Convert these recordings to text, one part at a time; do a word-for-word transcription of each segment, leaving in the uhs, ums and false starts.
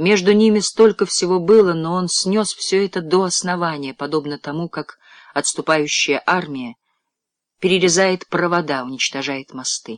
Между ними столько всего было, но он снес все это до основания, подобно тому, как отступающая армия перерезает провода, уничтожает мосты.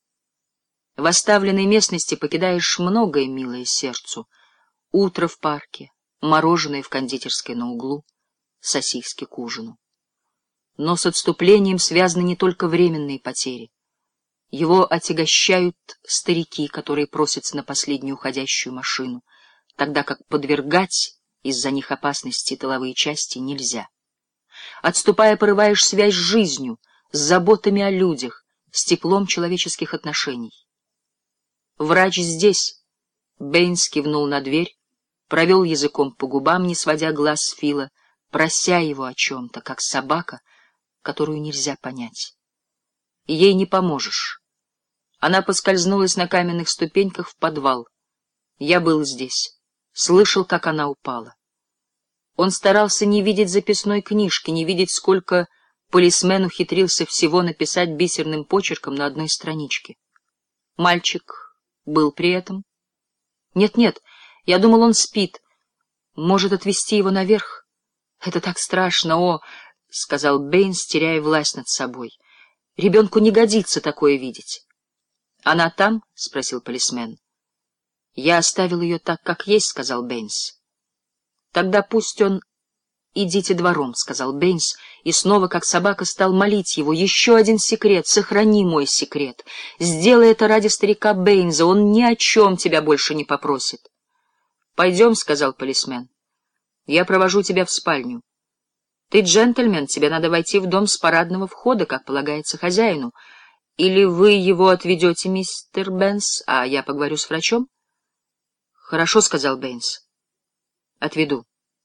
В оставленной местности покидаешь многое, милое сердцу. Утро в парке, мороженое в кондитерской на углу, сосиски к ужину. Но с отступлением связаны не только временные потери. Его отягощают старики, которые просятся на последнюю уходящую машину, тогда как подвергать из-за них опасности тыловые части нельзя. Отступая, порываешь связь с жизнью, с заботами о людях, с теплом человеческих отношений. «Врач здесь», — Бэйнс кивнул на дверь, провел языком по губам, не сводя глаз с Фила, прося его о чем-то, как собака, которую нельзя понять. Ей не поможешь. Она поскользнулась на каменных ступеньках в подвал. Я был здесь, слышал, как она упала. Он старался не видеть записной книжки, не видеть, сколько полисмен ухитрился всего написать бисерным почерком на одной страничке. Мальчик был при этом? Нет-нет, я думал, он спит. Может, отвезти его наверх? Это так страшно, о, — сказал Бэйнс, теряя власть над собой. Ребенку не годится такое видеть. — Она там? — спросил полисмен. — Я оставил ее так, как есть, — сказал Бэйнс. — Тогда пусть он... — Идите двором, — сказал Бэйнс, и снова, как собака, стал молить его. — Еще один секрет, сохрани мой секрет. Сделай это ради старика Бэйнса, он ни о чем тебя больше не попросит. — Пойдем, — сказал полисмен. — Я провожу тебя в спальню. Ты джентльмен, тебе надо войти в дом с парадного входа, как полагается хозяину. Или вы его отведете, мистер Бэйнс, а я поговорю с врачом? — Хорошо, — сказал Бэйнс. — Отведу.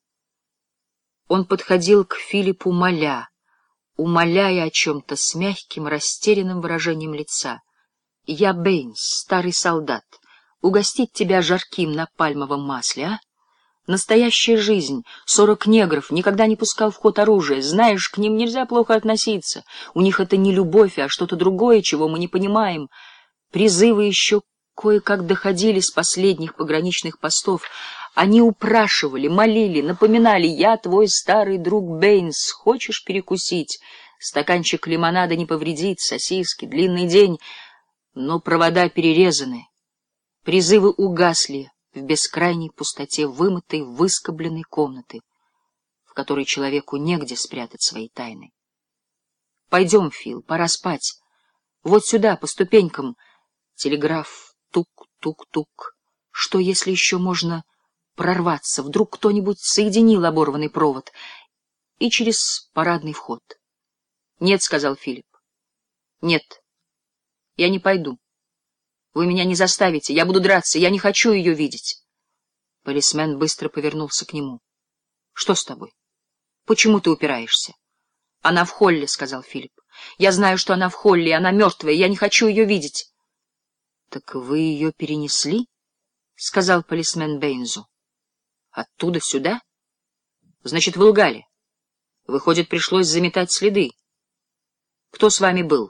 Он подходил к Филиппу, моля, умоляя о чем-то с мягким, растерянным выражением лица. — Я Бэйнс, старый солдат. Угостить тебя жарким на пальмовом масле, а? Настоящая жизнь. Сорок негров, никогда не пускал в ход оружие. Знаешь, к ним нельзя плохо относиться. У них это не любовь, а что-то другое, чего мы не понимаем. Призывы еще кое-как доходили с последних пограничных постов. Они упрашивали, молили, напоминали: «Я твой старый друг Бэйнс, хочешь перекусить? Стаканчик лимонада не повредит, сосиски, длинный день». Но провода перерезаны. Призывы угасли в бескрайней пустоте вымытой, выскобленной комнаты, в которой человеку негде спрятать свои тайны. — Пойдем, Фил, пора спать. Вот сюда, по ступенькам. Телеграф, тук-тук-тук. Что, если еще можно прорваться? Вдруг кто-нибудь соединил оборванный провод? И через парадный вход. — Нет, — сказал Филипп. — Нет, я не пойду. Вы меня не заставите, я буду драться, я не хочу ее видеть. Полисмен быстро повернулся к нему. — Что с тобой? Почему ты упираешься? — Она в холле, — сказал Филипп. — Я знаю, что она в холле, и она мертвая, я не хочу ее видеть. — Так вы ее перенесли? — сказал полисмен Бэйнсу. — Оттуда сюда? Значит, вы лгали. Выходит, пришлось заметать следы. Кто с вами был?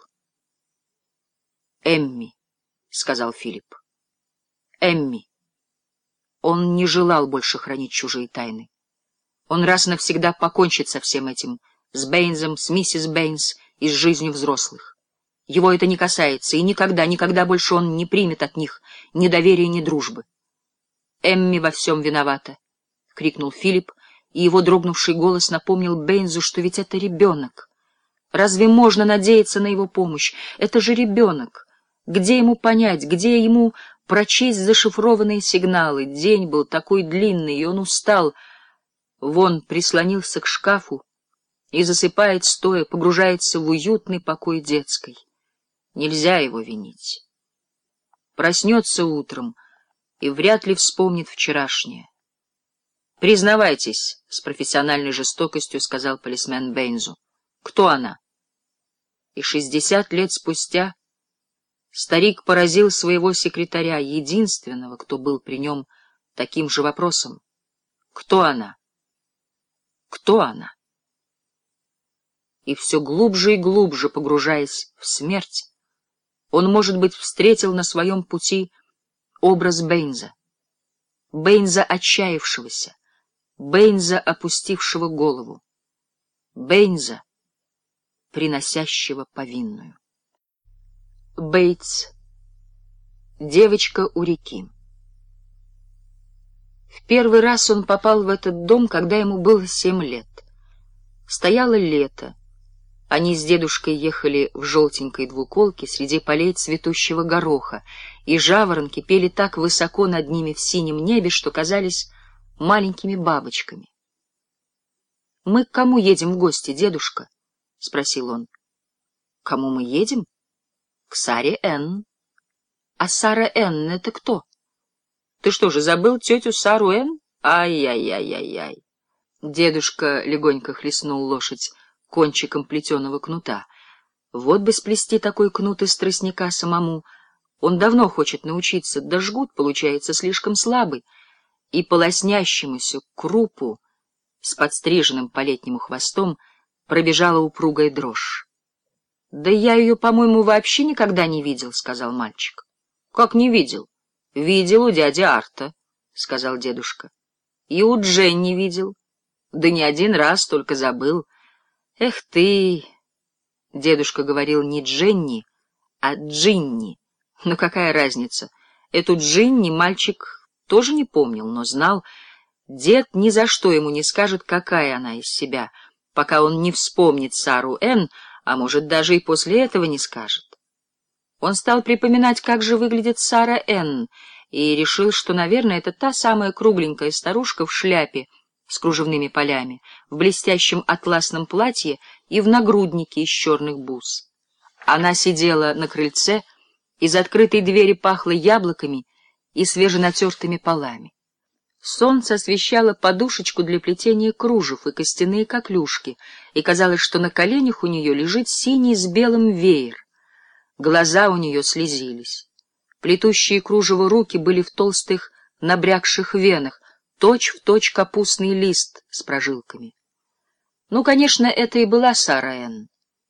— Эмми, — сказал Филипп. Эмми. Он не желал больше хранить чужие тайны. Он раз навсегда покончит со всем этим, с Бэйнсом, с миссис Бэйнс и с жизнью взрослых. Его это не касается, и никогда, никогда больше он не примет от них ни доверия, ни дружбы. «Эмми во всем виновата», — крикнул Филипп, и его дрогнувший голос напомнил Бэйнсу, что ведь это ребенок. Разве можно надеяться на его помощь? Это же ребенок. Где ему понять, где ему прочесть зашифрованные сигналы? День был такой длинный, и он устал. Вон прислонился к шкафу и засыпает стоя, погружается в уютный покой детской. Нельзя его винить. Проснется утром и вряд ли вспомнит вчерашнее. — Признавайтесь, — с профессиональной жестокостью сказал полисмен Бэйнсу. — Кто она? И шестьдесят лет спустя старик поразил своего секретаря, единственного, кто был при нем, таким же вопросом. Кто она? Кто она? И все глубже и глубже погружаясь в смерть, он, может быть, встретил на своем пути образ Бэйнса. Бэйнза отчаявшегося, Бэйнза, опустившего голову, Бэйнза, приносящего повинную. Бейтс. Девочка у реки. В первый раз он попал в этот дом, когда ему было семь лет. Стояло лето. Они с дедушкой ехали в желтенькой двуколке среди полей цветущего гороха, и жаворонки пели так высоко над ними в синем небе, что казались маленькими бабочками. — Мы к кому едем в гости, дедушка? — спросил он. — Кому мы едем? — К Саре Энн. — А Сара Энн — это кто? — Ты что же, забыл тетю Сару Энн? Ай-яй-яй-яй-яй. Дедушка легонько хлестнул лошадь кончиком плетеного кнута. Вот бы сплести такой кнут из тростника самому. Он давно хочет научиться, да жгут, получается, слишком слабый. И по лоснящемуся крупу с подстриженным по-летнему хвостом пробежала упругая дрожь. — Да я ее, по-моему, вообще никогда не видел, — сказал мальчик. — Как не видел? — Видел у дяди Арта, — сказал дедушка. — И у Дженни видел. Да не один раз, только забыл. Эх ты! Дедушка говорил не Дженни, а Джинни. Но какая разница? Эту Джинни мальчик тоже не помнил, но знал, дед ни за что ему не скажет, какая она из себя, пока он не вспомнит Сару Энн, а может, даже и после этого не скажет. Он стал припоминать, как же выглядит Сара Энн, и решил, что, наверное, это та самая кругленькая старушка в шляпе с кружевными полями, в блестящем атласном платье и в нагруднике из черных бус. Она сидела на крыльце, из открытой двери пахло яблоками и свеженатертыми полами. Солнце освещало подушечку для плетения кружев и костяные коклюшки, и казалось, что на коленях у нее лежит синий с белым веер. Глаза у нее слезились. Плетущие кружево руки были в толстых набрякших венах, точь-в-точь капустный лист с прожилками. Ну, конечно, это и была Сара Энн.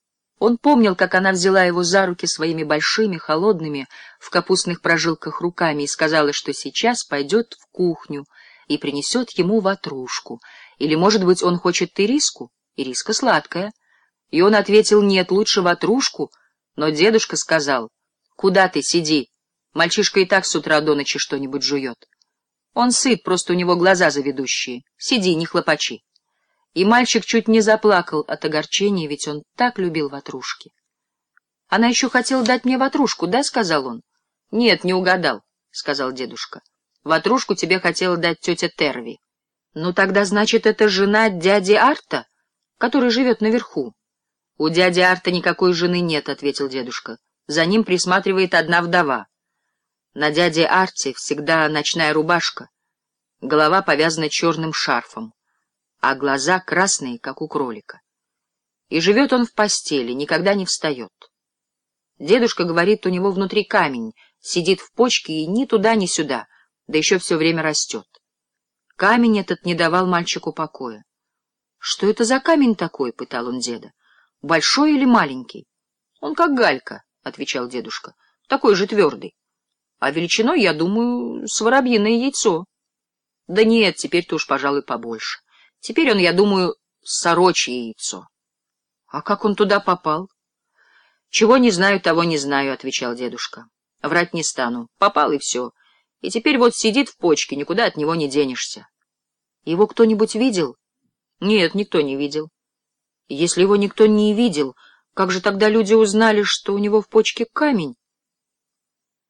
Он помнил, как она взяла его за руки своими большими, холодными, в капустных прожилках руками и сказала, что сейчас пойдет в кухню и принесет ему ватрушку. Или, может быть, он хочет ириску? Ириска сладкая. И он ответил: нет, лучше ватрушку. Но дедушка сказал: куда ты, сиди, мальчишка и так с утра до ночи что-нибудь жует. Он сыт, просто у него глаза заведущие. Сиди, не хлопачи. И мальчик чуть не заплакал от огорчения, ведь он так любил ватрушки. — Она еще хотела дать мне ватрушку, да? — сказал он. — Нет, не угадал, — сказал дедушка. — Ватрушку тебе хотела дать тетя Терви. — Ну тогда, значит, это жена дяди Арта, который живет наверху? — У дяди Арта никакой жены нет, — ответил дедушка. — За ним присматривает одна вдова. На дяде Арте всегда ночная рубашка, голова повязана черным шарфом, а глаза красные, как у кролика. И живет он в постели, никогда не встает. Дедушка говорит, у него внутри камень, сидит в почке и ни туда, ни сюда, да еще все время растет. Камень этот не давал мальчику покоя. — Что это за камень такой? — пытал он деда. — Большой или маленький? — Он как галька, — отвечал дедушка, — такой же твердый. А величиной, я думаю, с воробьиное яйцо. Да нет, теперь-то уж, пожалуй, побольше. Теперь он, я думаю, сорочье яйцо. А как он туда попал? Чего не знаю, того не знаю, — отвечал дедушка. Врать не стану. Попал и все. И теперь вот сидит в почке, никуда от него не денешься. Его кто-нибудь видел? Нет, никто не видел. Если его никто не видел, как же тогда люди узнали, что у него в почке камень?